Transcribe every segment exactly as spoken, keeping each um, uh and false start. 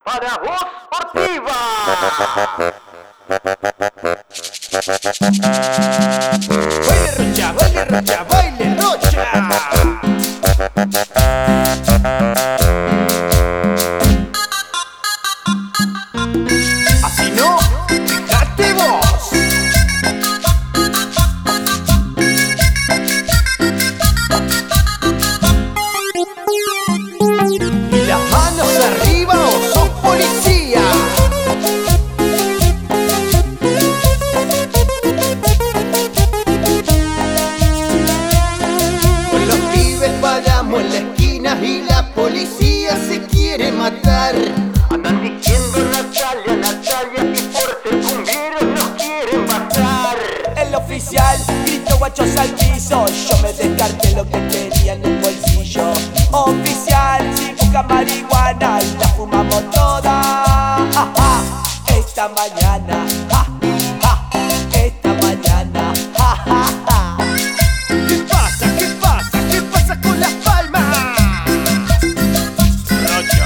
para Voz Sportiva. Baile rocha, baile rocha, baile rocha. Así no, fíjate vos. Y las manos arriba o sos policía. Con los pibes paramos en la esquina y la policía se quiere matar. Andan diciendo Natalia, Natalia, que por ser cumbieros nos quieren matar. El oficial gritó guachos al piso. Yo me descarté lo que tenía en el bolsillo. Oficial, si busca marihuana, la fumamos toda. Ja, ja, esta mañana, ja, ja, esta mañana, ja, ja, ja. ¿Qué pasa? ¿Qué pasa? ¿Qué pasa con las palmas? Rocho.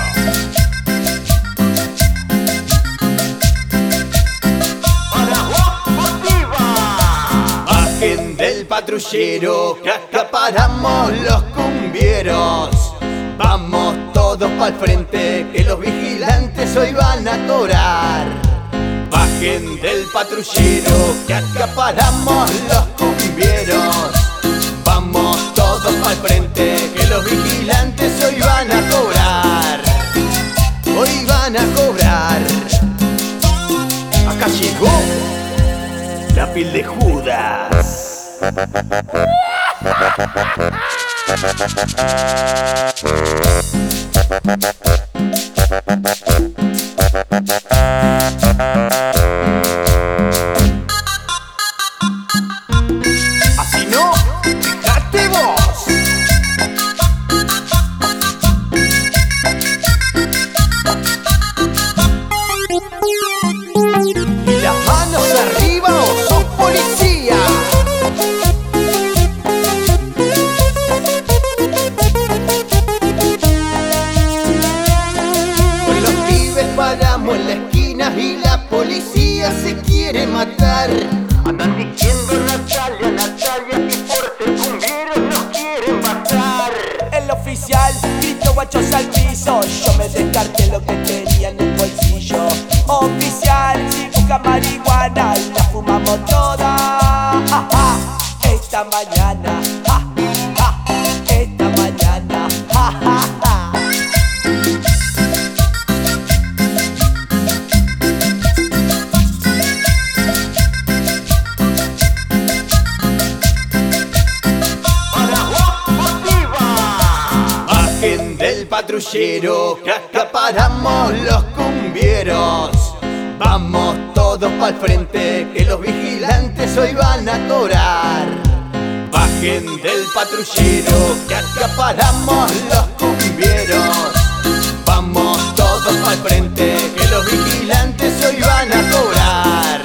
Para Voz Sportiva. Bajen del patrullero, que acá paramos los cumbieros. Vamos todos pa'l frente, que los vigilantes hoy van a cobrar. Bajen del patrullero, que acá paramos los cumbieros. Vamos todos pa'l frente, que los vigilantes hoy van a cobrar. Hoy van a cobrar. Acá llegó la piel de Judas. Así no, fíjate vos. Y las manos arriba o sos policía. Con los pibes paramos en la esquina y la policía se quiere matar. Andan diciendo Natalia, Natalia, que por ser cumbieros nos quieren matar. El oficial gritó guachos al piso. Yo me descarté lo que tenía en el bolsillo. Oficial, si busca marihuana, la fumamos toda. Ja, ja, esta mañana, ja, ja, esta mañana, ja, ja, ja. Para Voz Sportiva. Bajen del patrullero, que acá paramos los cumbieros. Vamos todos pa'l frente, que los vigilantes hoy van a cobrar. Bajen del patrullero, que acá paramos los cumbieros. Vamos todos pa'l frente, que los vigilantes hoy van a cobrar.